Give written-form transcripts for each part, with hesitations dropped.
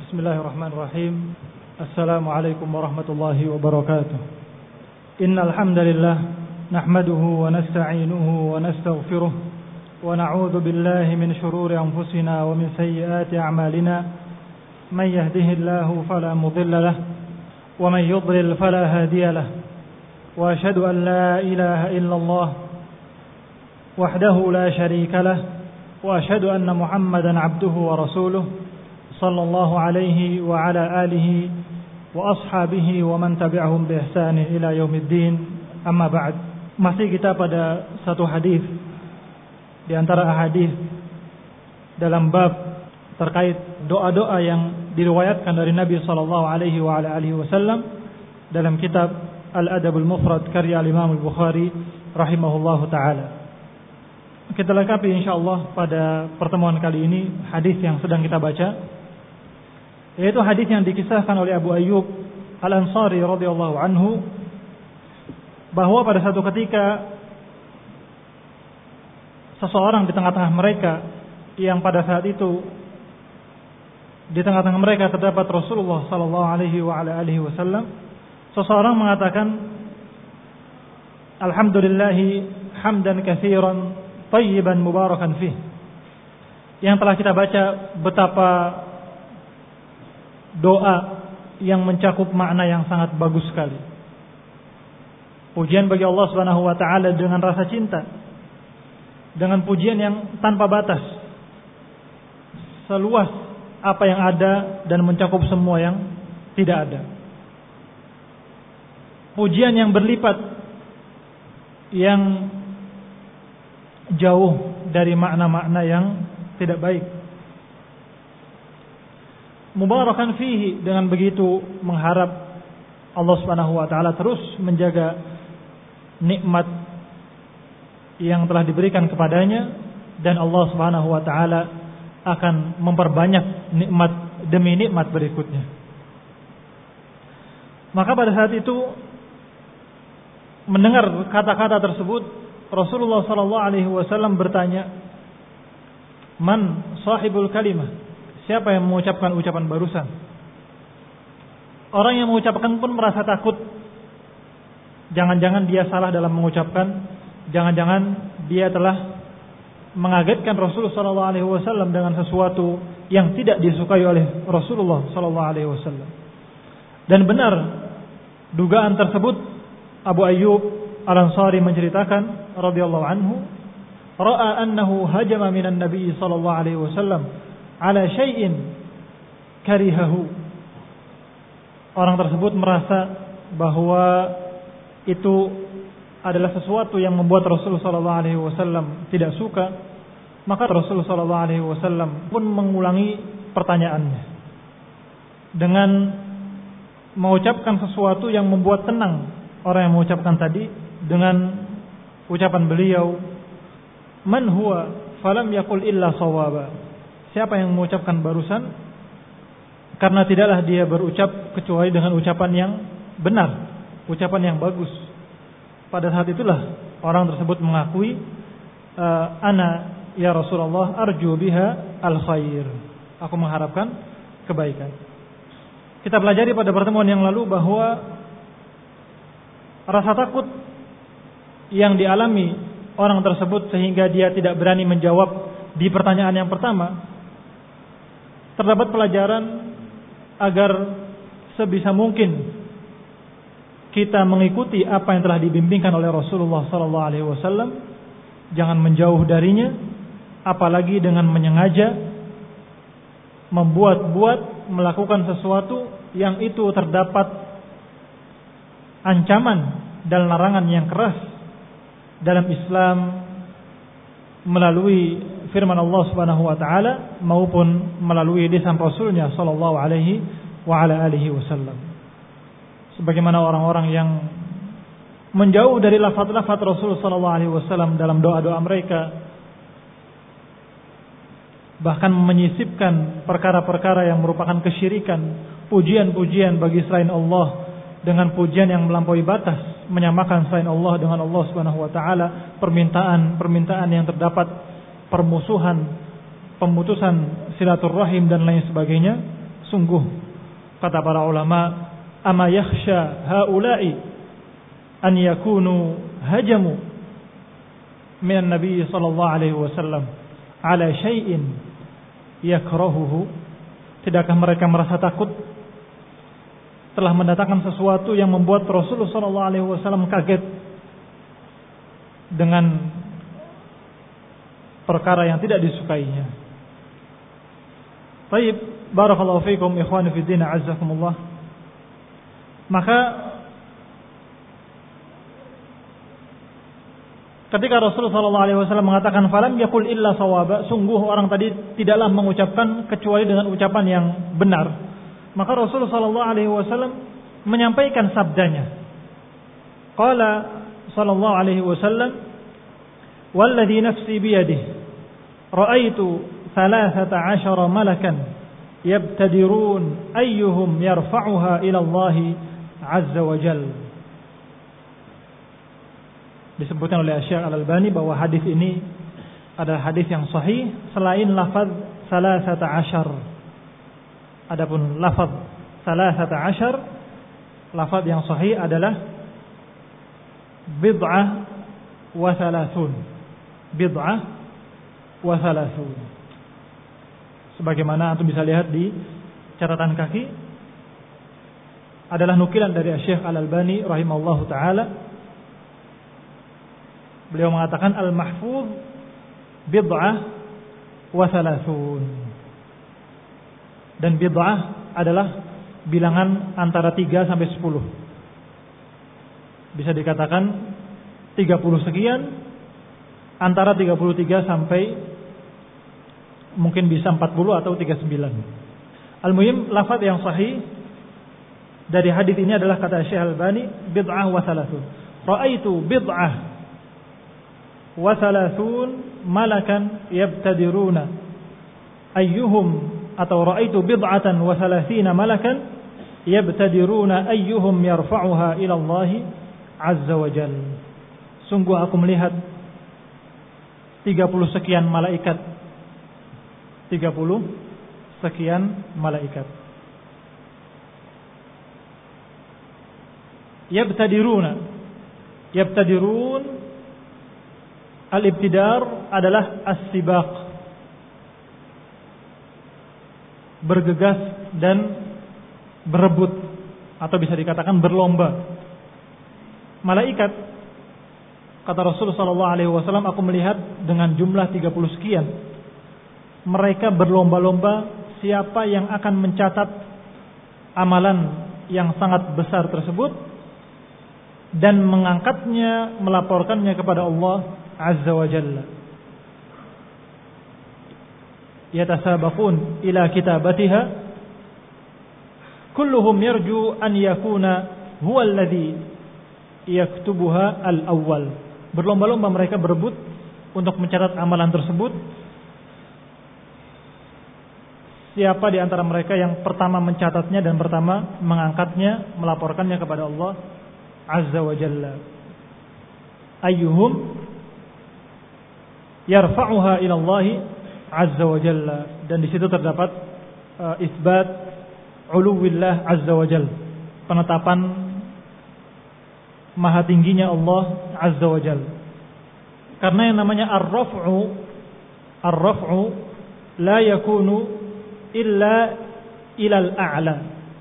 Bismillahirrahmanirrahim. Assalamualaikum warahmatullahi wabarakatuh. Innal hamdalillah nahmaduhu wa nasta'inuhu wa nastaghfiruh wa na'udzu billahi min shururi anfusina wa min sayyiati a'malina. Man yahdihillahu fala mudilla lahu wa man yudlil fala hadiya lahu. Wa asyhadu an la ilaha illallah wahdahu la syarika lahu wa asyhadu anna Muhammadan 'abduhu wa rasuluh sallallahu alaihi wa ala alihi wa ashabihi wa man tabi'ahum bi ihsanin ila yaumiddin. Amma ba'd. Masih kita pada satu hadis di antara hadis dalam bab terkait doa-doa yang diriwayatkan dari Nabi sallallahu alaihi wa ala alihi wasallam dalam kitab Al-Adabul Mufrad karya Imam Al-Bukhari rahimahullahu taala. Kita lengkapi insyaallah pada pertemuan kali ini hadis yang sedang kita baca, yaitu hadis yang dikisahkan oleh Abu Ayyub Al-Ansari radhiyallahu anhu, bahwa pada satu ketika seseorang di tengah-tengah mereka, yang pada saat itu di tengah-tengah mereka terdapat Rasulullah sallallahu alaihi wa ala alihi wasallam, seseorang mengatakan, alhamdulillahi hamdan katsiran thayyiban mubarakan fih. Yang telah kita baca betapa doa yang mencakup makna yang sangat bagus sekali. Pujian bagi Allah Subhanahu wa taala dengan rasa cinta, dengan pujian yang tanpa batas, seluas apa yang ada dan mencakup semua yang tidak ada. Pujian yang berlipat, yang jauh dari makna-makna yang tidak baik. Mubarakan fihi, dengan begitu mengharap Allah Subhanahu wa taala terus menjaga nikmat yang telah diberikan kepadanya, dan Allah Subhanahu wa taala akan memperbanyak nikmat demi nikmat berikutnya. Maka pada saat itu, mendengar kata-kata tersebut, Rasulullah sallallahu alaihi wasallam bertanya, "Man sahibul kalimah?" Siapa yang mengucapkan ucapan barusan? Orang yang mengucapkan pun merasa takut. Jangan-jangan dia salah dalam mengucapkan, jangan-jangan dia telah mengagetkan Rasulullah sallallahu alaihi wasallam dengan sesuatu yang tidak disukai oleh Rasulullah sallallahu alaihi wasallam. Dan benar dugaan tersebut. Abu Ayyub Al-Ansari menceritakan radhiyallahu anhu, ra'a annahu hajama minan nabi sallallahu alaihi wasallam ala syai'in karihahu. Orang tersebut merasa bahwa itu adalah sesuatu yang membuat Rasulullah sallallahu alaihi wasallam tidak suka. Maka Rasulullah sallallahu alaihi wasallam pun mengulangi pertanyaannya dengan mengucapkan sesuatu yang membuat tenang orang yang mengucapkan tadi, dengan ucapan beliau, "Man huwa falam yaqul illa shawaba." Siapa yang mengucapkan barusan, karena tidaklah dia berucap kecuali dengan ucapan yang benar, ucapan yang bagus. Pada saat itulah orang tersebut mengakui, ana ya Rasulullah arju biha al khair. Aku mengharapkan kebaikan. Kita pelajari pada pertemuan yang lalu bahwa rasa takut yang dialami orang tersebut sehingga dia tidak berani menjawab di pertanyaan yang pertama, terdapat pelajaran agar sebisa mungkin kita mengikuti apa yang telah dibimbingkan oleh Rasulullah sallallahu alaihi wasallam, jangan menjauh darinya, apalagi dengan menyengaja membuat-buat melakukan sesuatu yang itu terdapat ancaman dan larangan yang keras dalam Islam melalui firman Allah Subhanahu wa taala maupun melalui lisan Rasulnya sallallahu alaihi wa ala alihi wasallam. Sebagaimana orang-orang yang menjauh dari lafaz-lafaz Rasul sallallahu alaihi wasallam dalam doa-doa mereka, bahkan menyisipkan perkara-perkara yang merupakan kesyirikan, pujian-pujian bagi selain Allah dengan pujian yang melampaui batas, menyamakan selain Allah dengan Allah Subhanahu wa taala, permintaan yang terdapat permusuhan, pemutusan silaturahim dan lain sebagainya. sungguh kata para ulama, ama yakhsha haula'i an yakunu hajamu minan nabi sallallahu alaihi wasallam ala syai'in yakrahuhu. Tidakkah mereka merasa takut telah mendatangkan sesuatu yang membuat Rasulullah sallallahu alaihi wasallam kaget dengan perkara yang tidak disukainya. Baik, barakallahu fiikum ikhwani fi din, azzakumullah. Maka ketika Rasulullah sallallahu alaihi wasallam mengatakan falam yaqul illa shawaba, sungguh orang tadi tidaklah mengucapkan kecuali dengan ucapan yang benar, maka Rasulullah sallallahu alaihi wasallam menyampaikan sabdanya. Qala sallallahu alaihi wasallam, walladzi nafsi biyadihi ra'aitu 13 malakan yabtadirun ayyuhum yarfa'uha ila Allah azza wa jalla. Disebutkan oleh Syekh Al-Albani bahwa hadis ini adalah hadis yang sahih selain lafaz 13. Adapun lafaz 13, lafaz yang sahih adalah bid'ah wa thalathun. Bid'ah wa thalathun. Sebagaimana antum bisa lihat di catatan kaki, adalah nukilan dari Syekh Al-Albani rahimahullahu taala. Beliau mengatakan al-mahfuz bid'ah wa thalathun. Dan bid'ah adalah bilangan antara 3 sampai 10. Bisa dikatakan 30 sekian, antara 33 sampai mungkin bisa 40 atau 39. Al-muhim, lafaz yang sahih dari hadis ini adalah kata Syekh Al-Albani bid'ah wa thalathun. Ra'aitu bid'ah wa thalathun malakan yabtadiruna ayyuhum, atau ra'aitu bid'atan wa thalathina malakan yabtadiruna ayyuhum yarfa'uha ila Allah azza wa jalla. Sungguh aku melihat 30 sekian malaikat, 30 sekian malaikat. Yabtadirun, al-ibtidar adalah as-sibaq, bergegas dan berebut, atau bisa dikatakan berlomba. Malaikat, kata Rasulullah sallallahu alaihi wasallam, aku melihat dengan jumlah 30 sekian. Mereka berlomba-lomba siapa yang akan mencatat amalan yang sangat besar tersebut dan mengangkatnya, melaporkannya kepada Allah azza wa jalla. Yatasabaqun ila kitabatiha kulluhum yarju an yakuna huwa alladhi yaktubuha al-awwal. Berlomba-lomba mereka berebut untuk mencatat amalan tersebut. Siapa di antara mereka yang pertama mencatatnya dan pertama mengangkatnya, melaporkannya kepada Allah azza wa jalla. Ayyuhum yarfa'uha ila Allah azza wa jalla. Dan di situ terdapat isbat uluwillah azza wa jalla, penetapan maha tingginya Allah azza wa jalla. Karena yang namanya ar-raf'u la yakunu illa ilal a'la.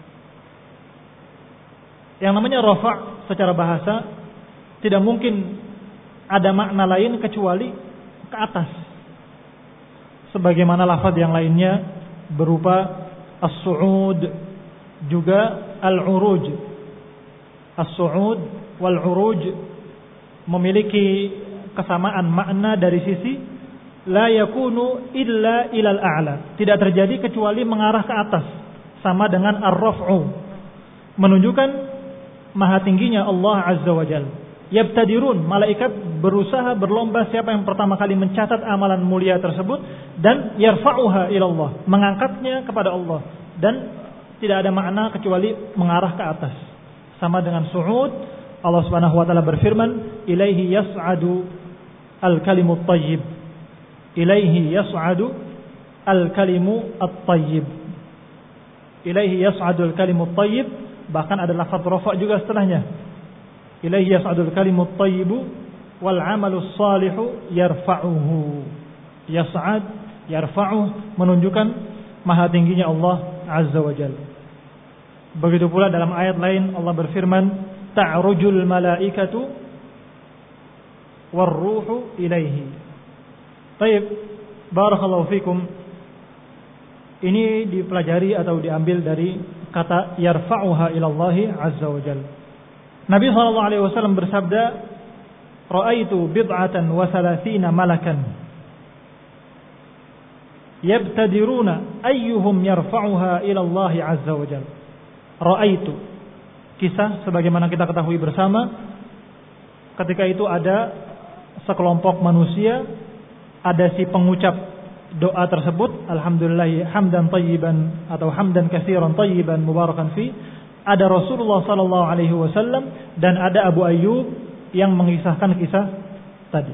Yang namanya rafa' secara bahasa tidak mungkin ada makna lain kecuali ke atas. Sebagaimana lafaz yang lainnya berupa as-su'ud, juga al-uruj. As-su'ud wal-uruj memiliki kesamaan makna dari sisi la yakunu illa ilal a'la, tidak terjadi kecuali mengarah ke atas, sama dengan ar-raf'u, menunjukkan maha tingginya Allah azza wa jalla. Yabtadirun, malaikat berusaha berlomba siapa yang pertama kali mencatat amalan mulia tersebut, dan yarfa'uha ila Allah, mengangkatnya kepada Allah, dan tidak ada makna kecuali mengarah ke atas, sama dengan su'ud. Allah Subhanahu wa taala berfirman, ilaihi yas'adu al-kalimut thayyib, ilaihi yas'adu al-kalimu at-tayyib. Ilaihi yas'adul kalimut thayyib, bahkan ada lafaz rafa' juga setelahnya. Ilaihi yas'adul kalimut thayyibu wal 'amalus shalihu yarfa'uhu. Yas'ad, yarfa'uh menunjukkan maha tingginya Allah Azza wa Jalla. Begitu pula dalam ayat lain Allah berfirman, ta'rujul malaikatu warruhu ilaihi. Baik, barakallahu fikum. Ini dipelajari atau diambil dari kata yarfa'uha ilallahi azza wa jalla. Nabi SAW bersabda, ra'aitu bid'atan wa thalathina malakan yabtadiruna ayyuhum yarfa'uha ilallahi azza wa jalla. Ra'aitu, kisah sebagaimana kita ketahui bersama, ketika itu ada sekelompok manusia, ada si pengucap doa tersebut, alhamdulillah hamdan tayyiban atau hamdan katsiran tayyiban mubarakan fi, ada Rasulullah sallallahu alaihi wasallam dan ada Abu Ayyub yang mengisahkan kisah tadi.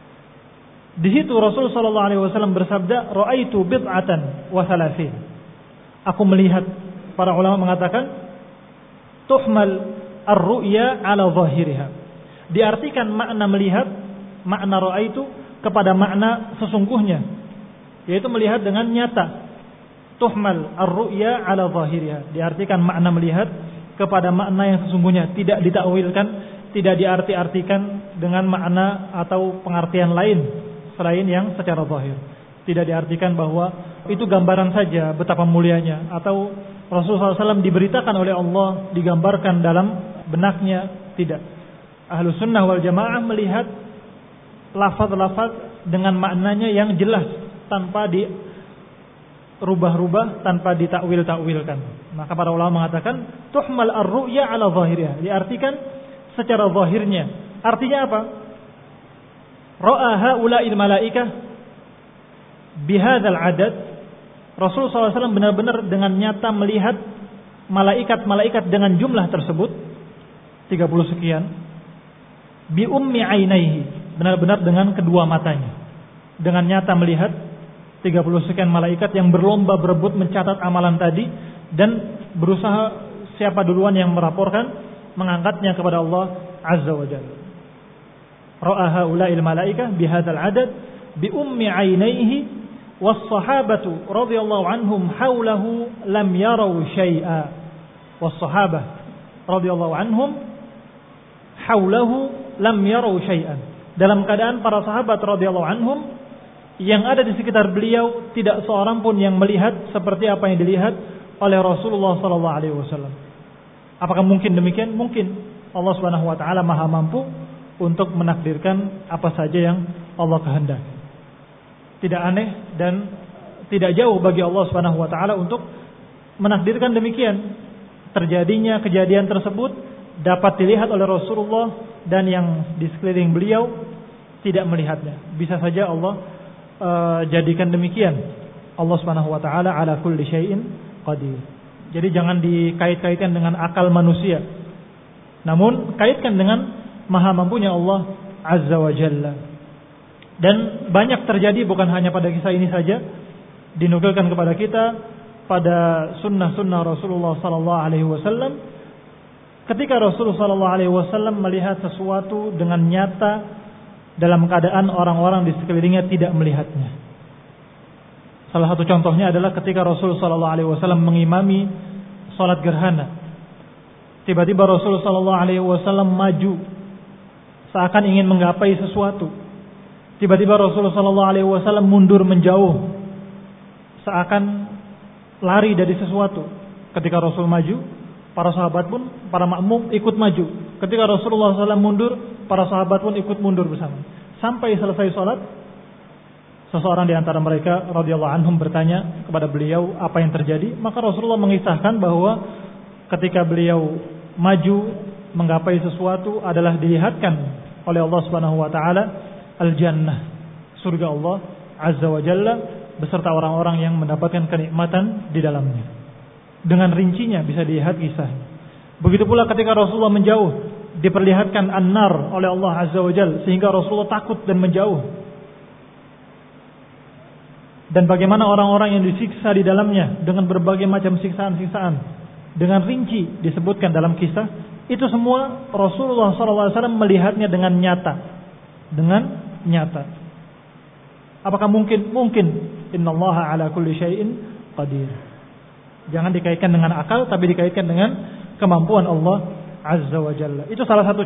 Di situ Rasul sallallahu alaihi wasallam bersabda, ra'aitu bid'atan wa thalathin. Aku melihat, para ulama mengatakan tuhmal ar-ru'ya ala zahiriha. Diartikan makna melihat, makna ra'aitu kepada makna sesungguhnya, yaitu melihat dengan nyata. Tuhmal ar-ru'ya ala zahiriha, diartikan makna melihat kepada makna yang sesungguhnya, tidak ditakwilkan, tidak diarti-artikan dengan makna atau pengertian lain selain yang secara zahir. Tidak diartikan bahwa itu gambaran saja betapa mulianya, atau Rasulullah SAW diberitakan oleh Allah, digambarkan dalam benaknya. Tidak. Ahlus sunnah wal jamaah melihat lafaz-lafaz dengan maknanya yang jelas, tanpa dirubah-rubah, tanpa ditakwil-takwilkan. Maka para ulama mengatakan tuhmal ar-ru'ya ala zahiriha, diartikan secara zahirnya. Artinya apa? Ra'a haula'il malaikah bihadzal adad. Rasulullah SAW benar-benar dengan nyata melihat malaikat-malaikat dengan jumlah tersebut 30 sekian, bi ummi ainaihi, benar-benar dengan kedua matanya, dengan nyata melihat 30 sekian malaikat yang berlomba berebut mencatat amalan tadi, dan berusaha siapa duluan yang melaporkan, mengangkatnya kepada Allah Azza wa Jalla. Ra'a haula'il malaikah bihadzal adad bi ummi ainaihi was-sahabatu radhiyallahu anhum haulahu lam yarau syai'a. Was-sahabah radhiyallahu anhum haulahu lam yarau syai'an. Dalam keadaan para sahabat radhiyallahu anhum yang ada di sekitar beliau tidak seorang pun yang melihat seperti apa yang dilihat oleh Rasulullah sallallahu alaihi wasallam. Apakah mungkin demikian? Mungkin. Allah Subhanahu wa taala Maha mampu untuk menakdirkan apa saja yang Allah kehendaki. Tidak aneh dan tidak jauh bagi Allah Subhanahu wa taala untuk menakdirkan demikian. Terjadinya kejadian tersebut dapat dilihat oleh Rasulullah dan yang di sekeliling beliau tidak melihatnya. Bisa saja Allah jadikan demikian. Allah Subhanahu wa taala ala kulli syai'in qadir. Jadi jangan dikait-kaitkan dengan akal manusia. Namun kaitkan dengan maha mampunya Allah Azza wa Jalla. Dan banyak terjadi, bukan hanya pada kisah ini saja, dinukilkan kepada kita pada sunnah-sunnah Rasulullah sallallahu alaihi wasallam. Ketika Rasulullah sallallahu alaihi wasallam melihat sesuatu dengan nyata dalam keadaan orang-orang di sekelilingnya tidak melihatnya. Salah satu contohnya adalah ketika Rasulullah sallallahu alaihi wasallam mengimami salat gerhana. Tiba-tiba Rasulullah sallallahu alaihi wasallam maju seakan ingin menggapai sesuatu. Tiba-tiba Rasulullah sallallahu alaihi wasallam mundur menjauh seakan lari dari sesuatu. Ketika Rasul maju, para sahabat pun, para makmum ikut maju. Ketika Rasulullah SAW mundur, para sahabat pun ikut mundur bersama. Sampai selesai salat, seseorang di antara mereka radhiyallahu anhum bertanya kepada beliau apa yang terjadi. Maka Rasulullah mengisahkan bahwa ketika beliau maju menggapai sesuatu adalah dilihatkan oleh Allah Subhanahu wa taala al-jannah, surga Allah Azza wa Jalla beserta orang-orang yang mendapatkan kenikmatan di dalamnya. Dengan rincinya bisa dilihat kisahnya. Begitu pula ketika Rasulullah menjauh, diperlihatkan an-nar oleh Allah Azza wa Jalla sehingga Rasulullah takut dan menjauh. dan bagaimana orang-orang yang disiksa di dalamnya dengan berbagai macam siksaan-siksaan dengan rinci disebutkan dalam kisah, itu semua Rasulullah SAW melihatnya dengan nyata. Apakah mungkin? Mungkin. Innallaha ala kulli syai'in qadir. Jangan dikaitkan dengan akal, tapi dikaitkan dengan kemampuan Allah Azza wa Jalla. Itu salah satu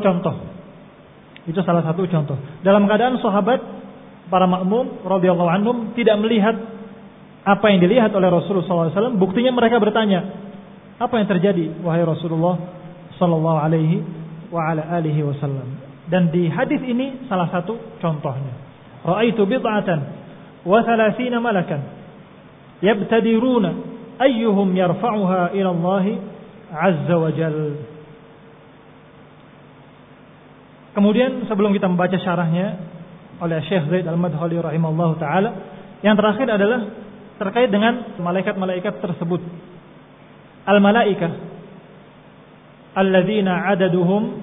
contoh. Dalam keadaan sahabat, para makmum radhiyallahu anhum tidak melihat apa yang dilihat oleh Rasulullah SAW. Buktinya mereka bertanya, apa yang terjadi wahai Rasulullah sallallahu alaihi wa ala alihi wasallam. Dan di hadis ini salah satu contohnya. Ra'aitu bid'atan wa 30 malakan yabtadiruna ayyuhum yarfa'uha ila Allah azza wa jalla. Kemudian sebelum kita membaca syarahnya oleh Syekh Zaid Al-Madkhali rahimahullahu taala, yang terakhir adalah terkait dengan malaikat-malaikat tersebut. Al-malaikah alladzina adaduhum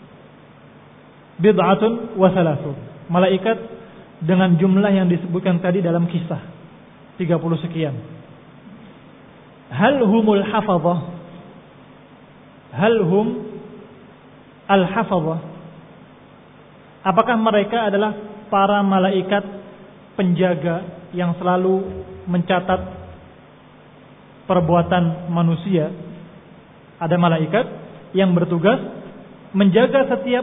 bid'atun wa 30. Malaikat dengan jumlah yang disebutkan tadi dalam kisah 30 sekian. Hal humul hafazah? Hal hum al-hafazah? Apakah mereka adalah para malaikat penjaga yang selalu mencatat perbuatan manusia? Ada malaikat yang bertugas menjaga setiap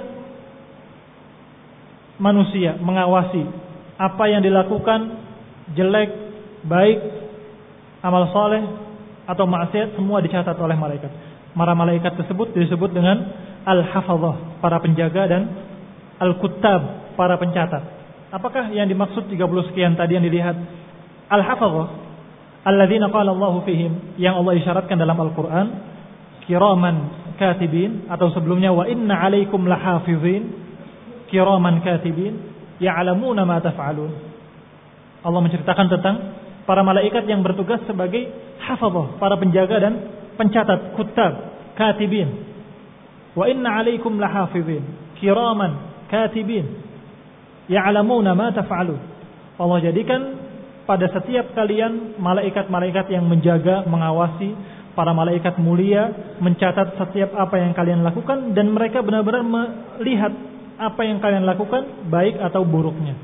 manusia, mengawasi apa yang dilakukan, jelek, baik, amal soleh atau maksiat, semua dicatat oleh malaikat. Para malaikat tersebut disebut dengan al-hafazah, para penjaga, dan al-kuttab, para pencatat. Apakah yang dimaksud 30 sekian tadi yang dilihat? Al-hafazah alladzina qala Allahu fihim, yang Allah isyaratkan dalam Al-Qur'an, kiraman katibin, atau sebelumnya wa inna 'alaikum lahafizin kiraman katibin ya'lamuna ma taf'alun. Allah menceritakan tentang para malaikat yang bertugas sebagai hafazah, para penjaga dan pencatat, kuttab, katibin. Wa inna 'alaikum lahafizin kiraman katibin ya'lamuna ma taf'alun. Allah jadikan pada setiap kalian malaikat-malaikat yang menjaga, mengawasi, para malaikat mulia, mencatat setiap apa yang kalian lakukan, dan mereka benar-benar melihat apa yang kalian lakukan, baik atau buruknya.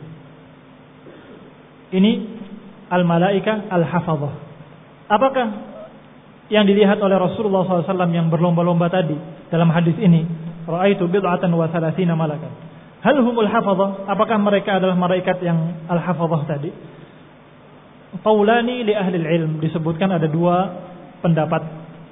Ini al-malaikah al-hafazah. Apakah yang dilihat oleh Rasulullah SAW yang berlomba-lomba tadi dalam hadis ini? Ra'aitu bid'atan wa 30 malakan. Hal humul hafazah? Apakah mereka adalah malaikat yang al-hafazah tadi? Qaulani li ahli ilm, disebutkan ada dua pendapat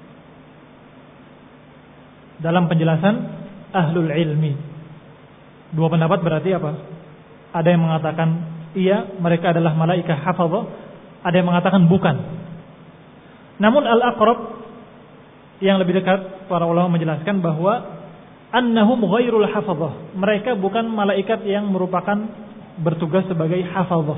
dalam penjelasan ahlul ilmi. Dua pendapat berarti apa? Ada yang mengatakan iya, mereka adalah malaikat hafazah. Ada yang mengatakan bukan. Namun al-aqrab, yang lebih dekat, para ulama menjelaskan bahwa annahum ghairul hafazah. Mereka bukan malaikat yang merupakan bertugas sebagai hafazah.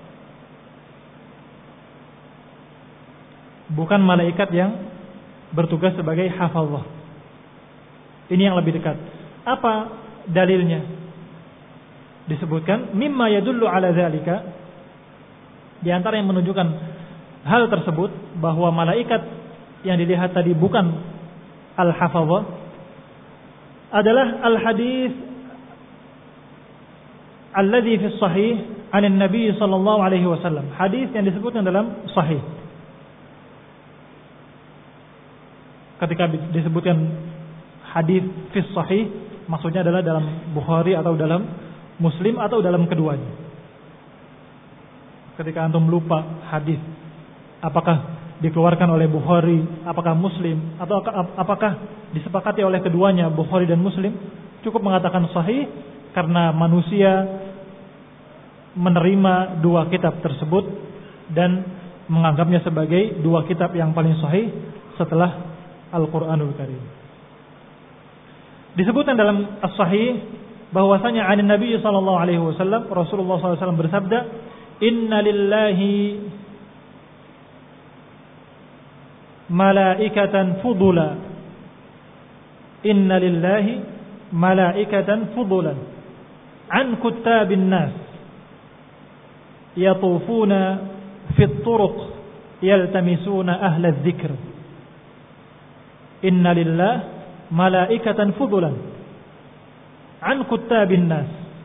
Bukan malaikat yang bertugas sebagai hafazah. Ini yang lebih dekat. Apa dalilnya? Disebutkan mimma yadullu ala dzalika, di antara yang menunjukkan hal tersebut, bahwa malaikat yang dilihat tadi bukan al-hafazah, adalah al-hadis alladhi fi sahih 'an an-nabi sallallahu alaihi wasallam. Hadis yang disebutkan dalam sahih. Ketika disebutkan hadis fi sahih, maksudnya adalah dalam Bukhari atau dalam Muslim atau dalam keduanya. Ketika antum lupa hadis, apakah dikeluarkan oleh Bukhari, apakah Muslim, atau apakah disepakati oleh keduanya, Bukhari dan Muslim, cukup mengatakan sahih, karena manusia menerima dua kitab tersebut dan menganggapnya sebagai dua kitab yang paling sahih setelah Al-Quranul Karim. Disebutkan dalam As-Sahih bahwasanya an Nabi sallallahu alaihi wasallam, Rasulullah SAW bersabda, "Inna lillahi malaikatan fudula." Inna lillahi malaikatan fudulan an kuttabin nas yatufuna fit turuq yaltamisuna ahla dzikr. Inna lillah malaikatan fudulan an kuttabin nas.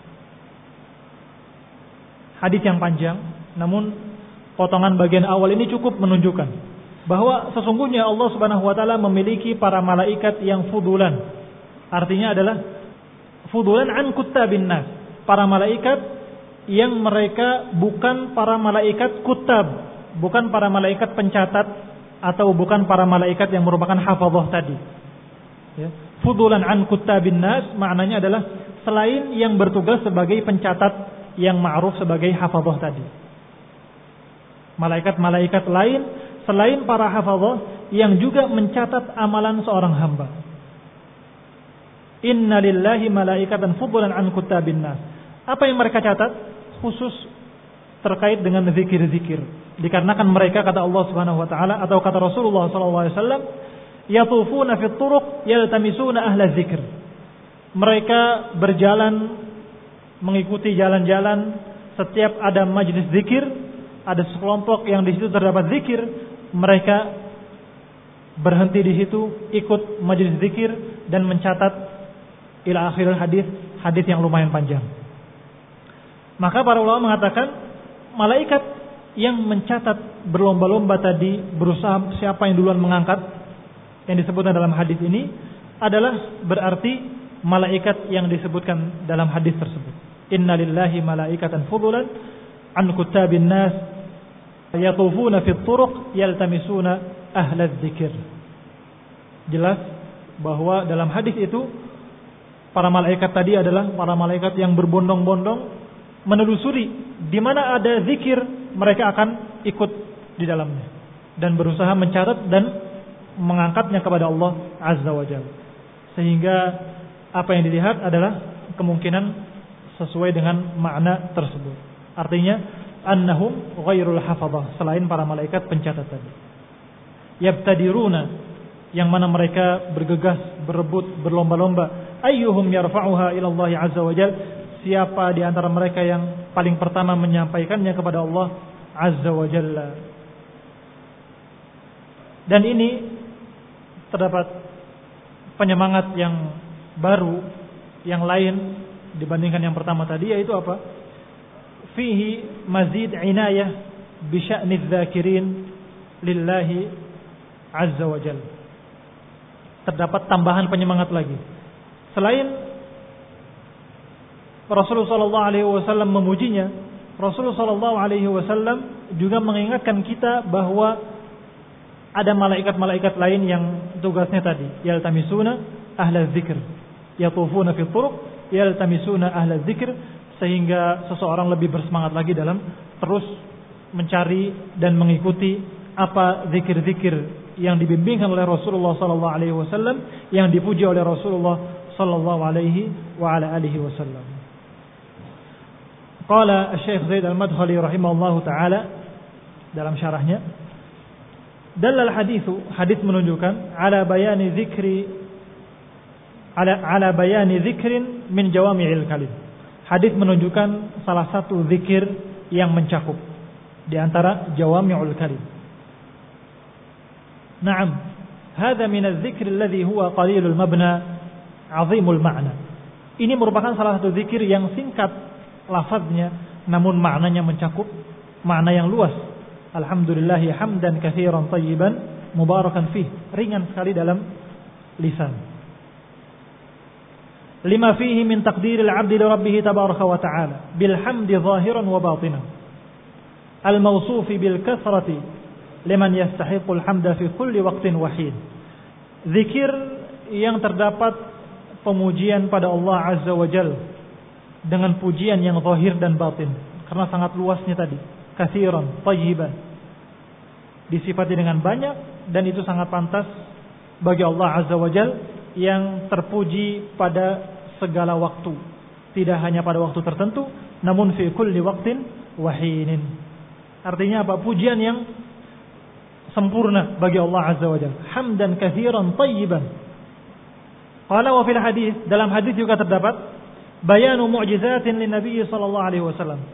Hadis yang panjang, namun potongan bagian awal ini cukup menunjukkan bahwa sesungguhnya Allah Subhanahu wa taala memiliki para malaikat yang fudulan. Artinya adalah fudulan an kuttabin nas, para malaikat yang mereka bukan para malaikat kutab, bukan para malaikat pencatat, atau bukan para malaikat yang merupakan hafadzah tadi. Ya. Fudulan an kuttabin nas maknanya adalah selain yang bertugas sebagai pencatat yang ma'ruf sebagai hafadzah tadi. Malaikat-malaikat lain selain para hafadzah yang juga mencatat amalan seorang hamba. Inna lillahi malaikatan fudulan an kuttabin nas. Apa yang mereka catat? Khusus terkait dengan zikir-zikir. Dikarenakan mereka, kata Allah Subhanahu wa taala atau kata Rasulullah sallallahu alaihi wasallam, yatufuna fit turuq yaltamisuna ahla dzikr. Mereka berjalan mengikuti jalan-jalan, setiap ada majlis zikir, ada sekelompok yang di situ terdapat zikir, mereka berhenti di situ, ikut majlis zikir dan mencatat ila akhir hadis yang lumayan panjang. Maka para ulama mengatakan malaikat yang mencatat berlomba-lomba tadi, berusaha siapa yang duluan mengangkat, yang disebutkan dalam hadis ini adalah berarti malaikat yang disebutkan dalam hadis tersebut. Inna lillahi malaikatan fudulan an kuttabin nas yatufuna fit turuq yaltamisuna ahla dzikir. Jelas bahwa dalam hadis itu para malaikat tadi adalah para malaikat yang berbondong-bondong menelusuri di mana ada zikir, mereka akan ikut di dalamnya dan berusaha mencatat dan mengangkatnya kepada Allah Azza wa Jalla. Sehingga apa yang dilihat adalah kemungkinan sesuai dengan makna tersebut. Artinya annahum ghairul hafadzah, selain para malaikat pencatat tadi. Yabtadiruna, yang mana mereka bergegas, berebut, berlomba-lomba, ayyuhum yarfa'uha ila Allah Azza wa Jalla, siapa di antara mereka yang paling pertama menyampaikannya kepada Allah Azza wa Jalla. Dan ini terdapat penyemangat yang baru, yang lain dibandingkan yang pertama tadi, yaitu apa? Fihi mazid inayah bi sya'ni dzakirin lillahi Azza wa Jalla. Terdapat tambahan penyemangat lagi. Selain Rasulullah sallallahu alaihi wasallam memujinya, Rasulullah sallallahu alaihi wasallam juga mengingatkan kita bahwa ada malaikat-malaikat lain yang tugasnya tadi yaltamisuna ahla dzikr, yatufuna fi turuq yaltamisuna ahla dzikr, sehingga seseorang lebih bersemangat lagi dalam terus mencari dan mengikuti apa zikir-zikir yang dibimbingkan oleh Rasulullah sallallahu alaihi wasallam, yang dipuji oleh Rasulullah sallallahu alaihi wa ala alihi wasallam. Qala Syekh Zaid Al-Madkhali rahimahullahu taala dalam syarahnya, dalal haditsu, hadits menunjukkan ala bayani dzikrin min jawami'il kalim. Hadits menunjukkan salah satu zikir yang mencakup di antara jawami'ul kalim. Naam, hadza min adz-dzikr alladhi huwa qalilul mabna 'azimul ma'na. Ini merupakan salah satu zikir yang singkat lafaznya, namun maknanya mencakup makna yang luas. Alhamdulillahi hamdan katsiran thayyiban mubarakan fih, ringan sekali dalam lisan. Lima fihi min taqdiril 'abdi li rabbih tabaraka wa ta'ala bil hamdi zahiran wa batinan, al mawsufi bil kathrati liman yastahiqul hamda fi kulli waqtin wa hin. Zikir yang terdapat pemujian pada Allah Azza wa Jalla dengan pujian yang zahir dan batin, karena sangat luasnya tadi, katsiran, thayyiban, disifati dengan banyak, dan itu sangat pantas bagi Allah Azza wa Jalla yang terpuji pada segala waktu, tidak hanya pada waktu tertentu, namun fi kulli waqtin wa hinin. Artinya apa? Pujian yang sempurna bagi Allah Azza wa Jalla, hamdan katsiran thayyiban. Qala wa fil hadis, dalam hadis juga terdapat bayanu mu'jizatin lin Nabi sallallahu alaihi wasallam,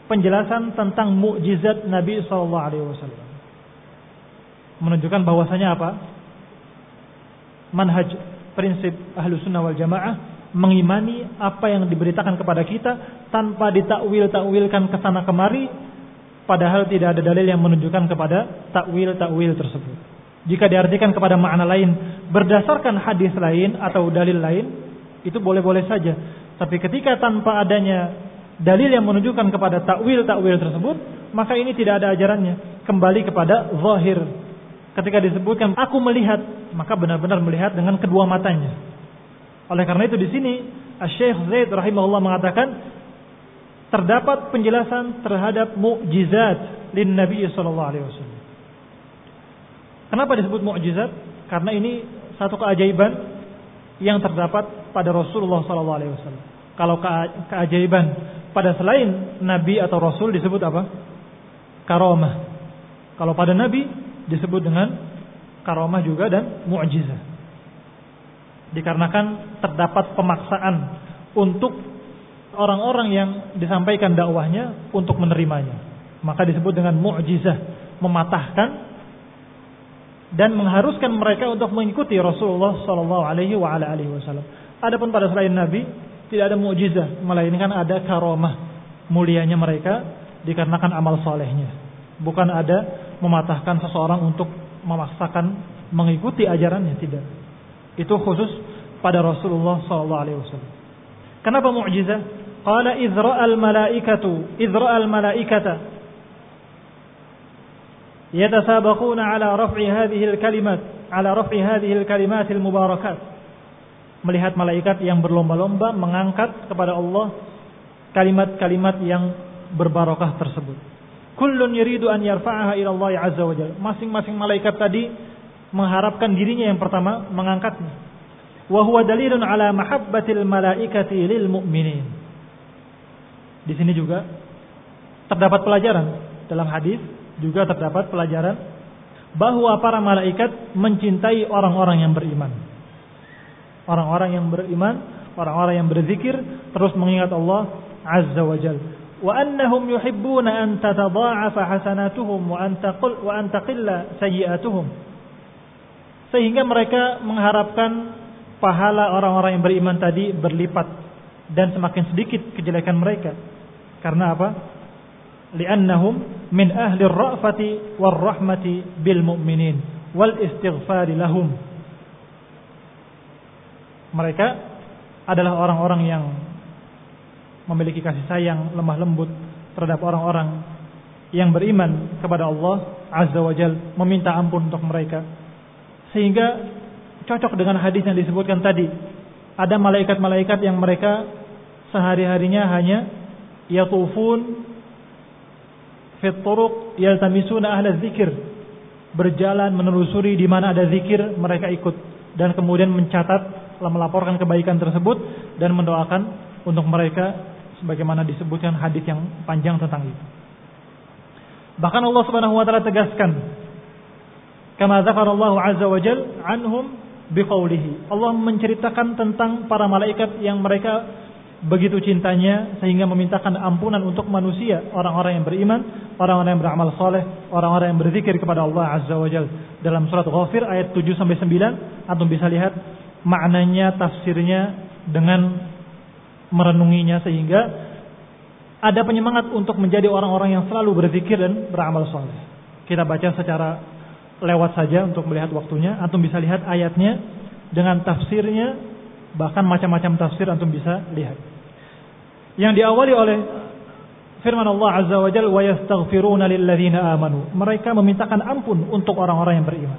penjelasan tentang mukjizat Nabi SAW. Menunjukkan bahwasanya apa? Manhaj, prinsip Ahlussunnah wal Jamaah mengimani apa yang diberitakan kepada kita tanpa ditakwil-takwilkan kesana kemari, padahal tidak ada dalil yang menunjukkan kepada takwil-takwil tersebut. Jika diartikan kepada makna lain berdasarkan hadis lain atau dalil lain, itu boleh-boleh saja. Tapi ketika tanpa adanya dalil yang menunjukkan kepada takwil-takwil tersebut, maka ini tidak ada ajarannya. Kembali kepada zahir. Ketika disebutkan aku melihat, maka benar-benar melihat dengan kedua matanya. Oleh karena itu di sini Syekh Zaid rahimahullah mengatakan terdapat penjelasan terhadap mukjizat lin Nabi sallallahu alaihi wasallam. Kenapa disebut mukjizat? Karena ini satu keajaiban yang terdapat pada Rasulullah sallallahu alaihi wasallam. Kalau keajaiban pada selain Nabi atau Rasul disebut apa? Karamah. Kalau pada Nabi disebut dengan karamah juga dan mukjizat. Dikarenakan terdapat pemaksaan untuk orang-orang yang disampaikan dakwahnya untuk menerimanya, maka disebut dengan mukjizat, mematahkan dan mengharuskan mereka untuk mengikuti Rasulullah sallallahu alaihi wasallam. Adapun pada selain Nabi tidak ada mukjizat, melainkan ada karamah, mulianya mereka dikarenakan amal solehnya. Bukan ada mematahkan seseorang untuk memaksakan mengikuti ajarannya, tidak. Itu khusus pada Rasulullah SAW. Kenapa mukjizat? Qala izra'al malaikata yatasabaquna ala raf'i hadhihi al-kalimat al-mubarakat. Melihat malaikat yang berlomba-lomba mengangkat kepada Allah kalimat-kalimat yang berbarakah tersebut. Kullun yuridu an yarfa'aha ila Allah azza wa jalla. Masing-masing malaikat tadi mengharapkan dirinya yang pertama mengangkatnya. Wa huwa dalilun ala mahabbatil malaikati lil mu'minin. Di sini juga terdapat pelajaran, dalam hadis juga terdapat pelajaran bahwa para malaikat mencintai orang-orang yang beriman. Orang-orang yang beriman, orang-orang yang berzikir terus mengingat Allah azza wa jalla. Wa annahum yuhibbuna an tatadha'afa hasanatuhum wa an taqilla sayyi'atuhum. Sehingga mereka mengharapkan pahala orang-orang yang beriman tadi berlipat dan semakin sedikit kejelekan mereka. Karena apa? Li'annahum min ahli ar-ra'fati war-rahmati bil mu'minin wal istighfari lahum. Mereka adalah orang-orang yang memiliki kasih sayang, lemah lembut terhadap orang-orang yang beriman kepada Allah Azza wa Jal, meminta ampun untuk mereka. Sehingga cocok dengan hadis yang disebutkan tadi. Ada malaikat-malaikat yang mereka sehari-harinya hanya yatufun fit turuq yaltamisuna ahla dzikir, berjalan menelusuri di mana ada zikir mereka ikut, dan kemudian mencatat, melaporkan kebaikan tersebut dan mendoakan untuk mereka sebagaimana disebutkan hadis yang panjang tentang itu. Bahkan Allah Subhanahu wa taala tegaskan, kama dzakarallahu azza wa jalla anhum biqaulihi. Allah menceritakan tentang para malaikat yang mereka begitu cintanya sehingga memintakan ampunan untuk manusia, orang-orang yang beriman, orang-orang yang beramal saleh, orang-orang yang berzikir kepada Allah azza wa jalla. Dalam surat Ghafir ayat 7 sampai 9, antum bisa lihat maknanya, tafsirnya dengan merenunginya, sehingga ada penyemangat untuk menjadi orang-orang yang selalu berzikir dan beramal saleh. Kita baca secara lewat saja untuk melihat waktunya. Antum bisa lihat ayatnya dengan tafsirnya, bahkan macam-macam tafsir antum bisa lihat. Yang diawali oleh firman Allah Azza wa Jalla, wa yastaghfiruna lilladzina amanu. Mereka memintakan ampun untuk orang-orang yang beriman.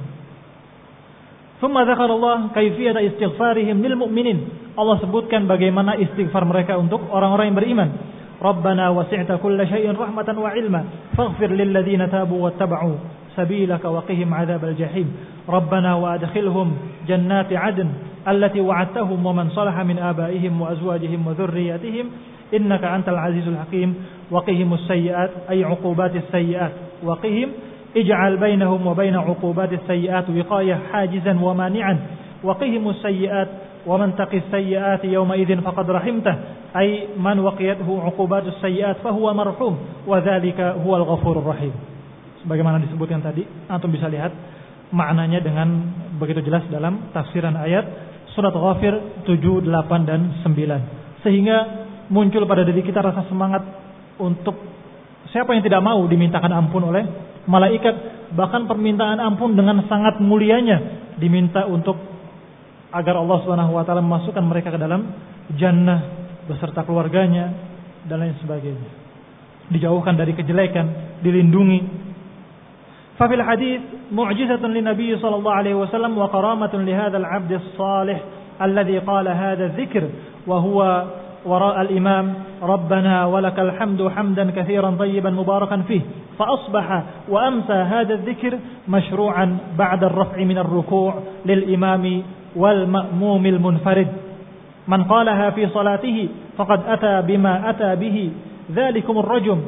Tsumma dzakarallahu kaifiyata istighfarihim lil mu'minin. Allah sebutkan bagaimana istighfar mereka untuk orang-orang yang beriman. Rabbana wasi'ta kulla syai'in rahmatan wa 'ilma faghfir lil ladzina tabu wattaba'u sabilaka wa qihim 'adzabal jahim. Rabbana wa adkhilhum jannati 'adn allati wa'adtahum wa man salaha min abaihim wa azwajihim wa dhurriyyatihim innaka antal 'azizul hakim wa qihimus sayyi'at ay 'uqubatis sayyi'at wa qihim ij'al bainahum wa bain 'uqubatis sayyi'at wiqayah hajizan wa mani'an wa qihimus sayyi'at wa man taqis sayyi'ati yawma idzin faqad rahimtah ay man waqiyathu 'uqubatus sayyi'at fa huwa marhum wa dzalika huwal ghafurur rahim. Sebagaimana disebutkan tadi, antum bisa lihat maknanya dengan begitu jelas dalam tafsiran ayat surat Ghafir 7, 8 dan 9. Sehingga muncul pada diri kita rasa semangat untuk siapa yang tidak mau dimintakan ampun oleh malaikat, bahkan permintaan ampun dengan sangat mulianya diminta untuk agar Allah Subhanahu wa taala memasukkan mereka ke dalam jannah beserta keluarganya dan lain sebagainya. Dijauhkan dari kejelekan, dilindungi. Fa fil hadits mu'jizatun lin nabiy sallallahu alaihi wasallam wa karamatun li hadzal 'abd as-salih alladhi qala hadha adh-dhikr wa huwa wara' al-imam rabbana wa lakal hamdu hamdan katsiran tayyiban mubarakan fih fa asbaha wa amsa hadha adh-dhikr mashru'an ba'da ar-raf'i min ar-ruku' lil imami wal ma'mumil munfarid. Man qalaha fi salatihi faqad ata bima ata bihi dhalikumur rajul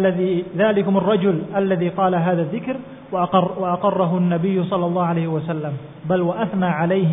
alladhi qala hadha adh-dhikr wa aqarrahu an-nabiy sallallahu alaihi wasallam bal wa athna alayhi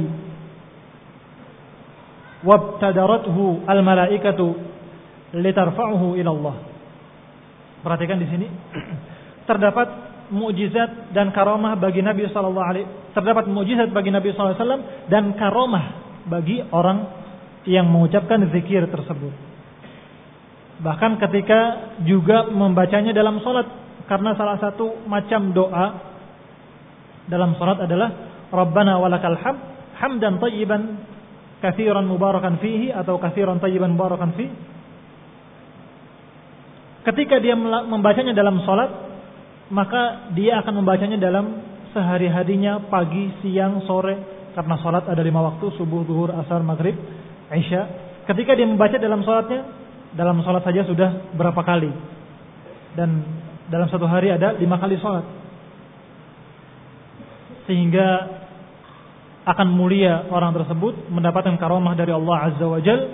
wabtadarathu al-malaikatu litarfa'uhu ila Allah. Perhatikan di sini terdapat mukjizat dan karamah bagi Nabi sallallahu alaihi terdapat mukjizat bagi Nabi sallallahu alaihi wasallam dan karamah bagi orang yang mengucapkan zikir tersebut. Bahkan ketika juga membacanya dalam salat, karena salah satu macam doa dalam salat adalah Rabbana walakal hamd hamdan tayyiban katsiran mubarakan fihi atau katsiran tayyiban mubarakan fihi. Ketika dia membacanya dalam salat, maka dia akan membacanya dalam sehari-harinya, pagi, siang, sore, karena salat ada 5 waktu, subuh, zuhur, asar, maghrib, Isya. Ketika dia membaca dalam salatnya, dalam salat saja sudah berapa kali, dan dalam satu hari ada 5 kali salat, sehingga akan mulia orang tersebut mendapatkan karamah dari Allah Azza wa Jal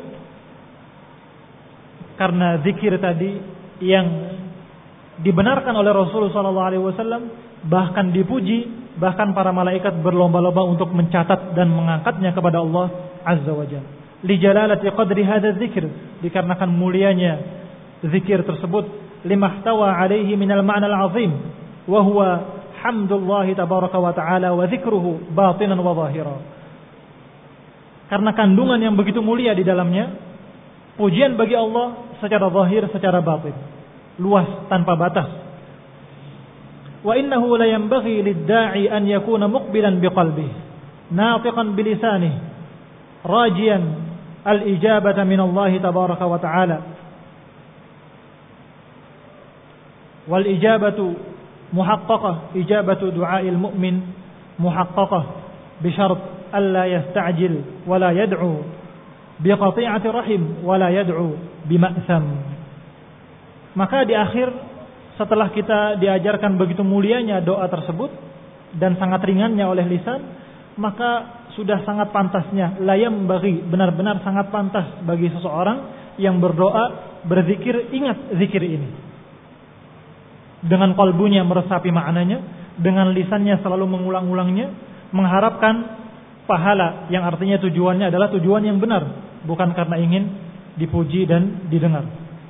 karena zikir tadi yang dibenarkan oleh Rasulullah SAW, bahkan dipuji, bahkan para malaikat berlomba-lomba untuk mencatat dan mengangkatnya kepada Allah Azza wa Jalla. Li jalalati qadri hadza dzikr, dikarenakan mulianya zikir tersebut, limahtawa alaihi minal ma'nal azim wa huwa hamdulillah tabaraka wa ta'ala wa dzikruhu batinan wa zahira. Karena kandungan yang begitu mulia di dalamnya, pujian bagi Allah secara zahir, secara batin, luas tanpa batas. Wa innahu la yanbaghi lid-da'i an yakuna muqbilan biqalbihi natiqan bilisanihi rajiyan al-ijabata min Allah tabaraka wa ta'ala. Wal ijabatu muhaqqaqah, ijabatu du'a'il mu'min muhaqqaqah bi syart alla yasta'jil wa la yad'u bi qati'ati rahim wa la yad'u bi ma'tham. Maka di akhir, setelah kita diajarkan begitu mulianya doa tersebut dan sangat ringannya oleh lisan, maka sudah sangat pantasnya, layam bagi, benar-benar sangat pantas bagi seseorang yang berdoa, berzikir, ingat zikir ini, dengan kalbunya meresapi maknanya, dengan lisannya selalu mengulang-ulangnya, mengharapkan pahala yang artinya tujuannya adalah tujuan yang benar, bukan karena ingin dipuji dan didengar.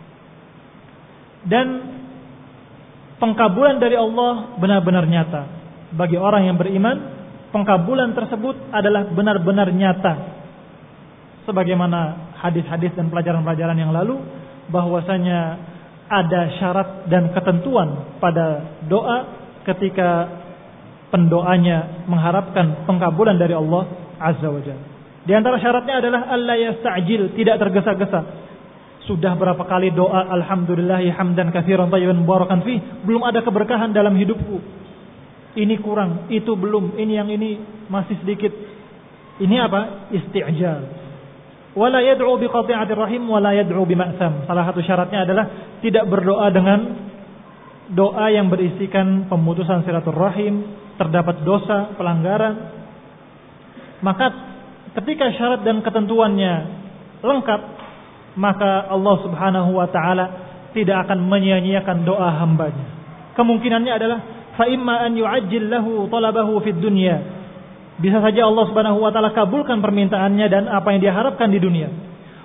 Dan pengkabulan dari Allah benar-benar nyata bagi orang yang beriman. Pengkabulan tersebut adalah benar-benar nyata, sebagaimana hadis-hadis dan pelajaran-pelajaran yang lalu, bahwasanya ada syarat dan ketentuan pada doa ketika pendoanya mengharapkan pengkabulan dari Allah Azza wa Jalla. Di antara syaratnya adalah alla yasta'jil, tidak tergesa-gesa. Sudah berapa kali doa alhamdulillahi hamdan katsiran tayyiban mubarakan fih, belum ada keberkahan dalam hidupku. Ini kurang, itu belum, ini yang ini masih sedikit. Ini apa? Isti'jal. Wala yad'u bi qati'atir rahim wala yad'u bi ma'sam. Salah satu syaratnya adalah tidak berdoa dengan doa yang berisikan pemutusan silaturahim, terdapat dosa, pelanggaran. Maka ketika syarat dan ketentuannya lengkap, maka Allah Subhanahu wa taala tidak akan menyia-nyiakan doa hambanya. Kemungkinannya adalah fa imma an yu'ajjil lahu talabahu fid dunya. Bisa saja Allah Subhanahu wa taala kabulkan permintaannya dan apa yang dia harapkan di dunia.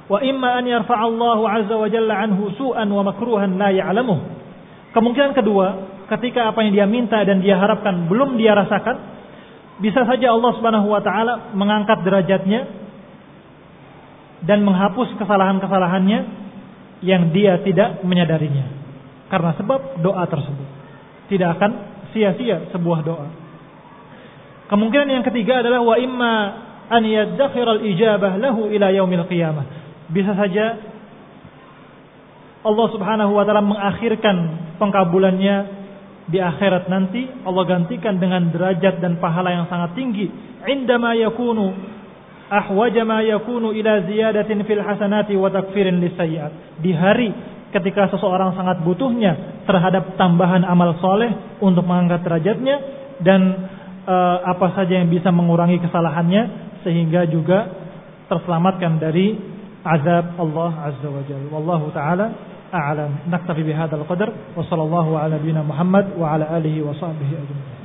wa imma an yarfa'allahu 'azza wa jalla anhu su'an wa makruhan la ya'lamuh. Kemungkinan kedua, ketika apa yang dia minta dan dia harapkan belum dia rasakan, bisa saja Allah Subhanahu wa taala mengangkat derajatnya dan menghapus kesalahan-kesalahannya yang dia tidak menyadarinya. Karena sebab doa tersebut tidak akan sia-sia sebuah doa. Kemungkinan yang ketiga adalah wa imma an yaddakhira al-ijabah lahu ila yaumil qiyamah. Bisa saja Allah Subhanahu wa taala mengakhirkan pengkabulannya di akhirat nanti. Allah gantikan dengan derajat dan pahala yang sangat tinggi. Indama yakunu ahwaja ma yakunu ila ziyadatin fil hasanati wa takfirin lisayyi'at. Di hari ketika seseorang sangat butuhnya terhadap tambahan amal soleh untuk mengangkat derajatnya dan apa saja yang bisa mengurangi kesalahannya sehingga juga terselamatkan dari azab Allah Azza wa Jalla. Wallahu taala a'lam. Naktafi bihadzal qadar wa sallallahu ala nabiyyina Muhammad wa ala alihi wa sahbihi ajma'in.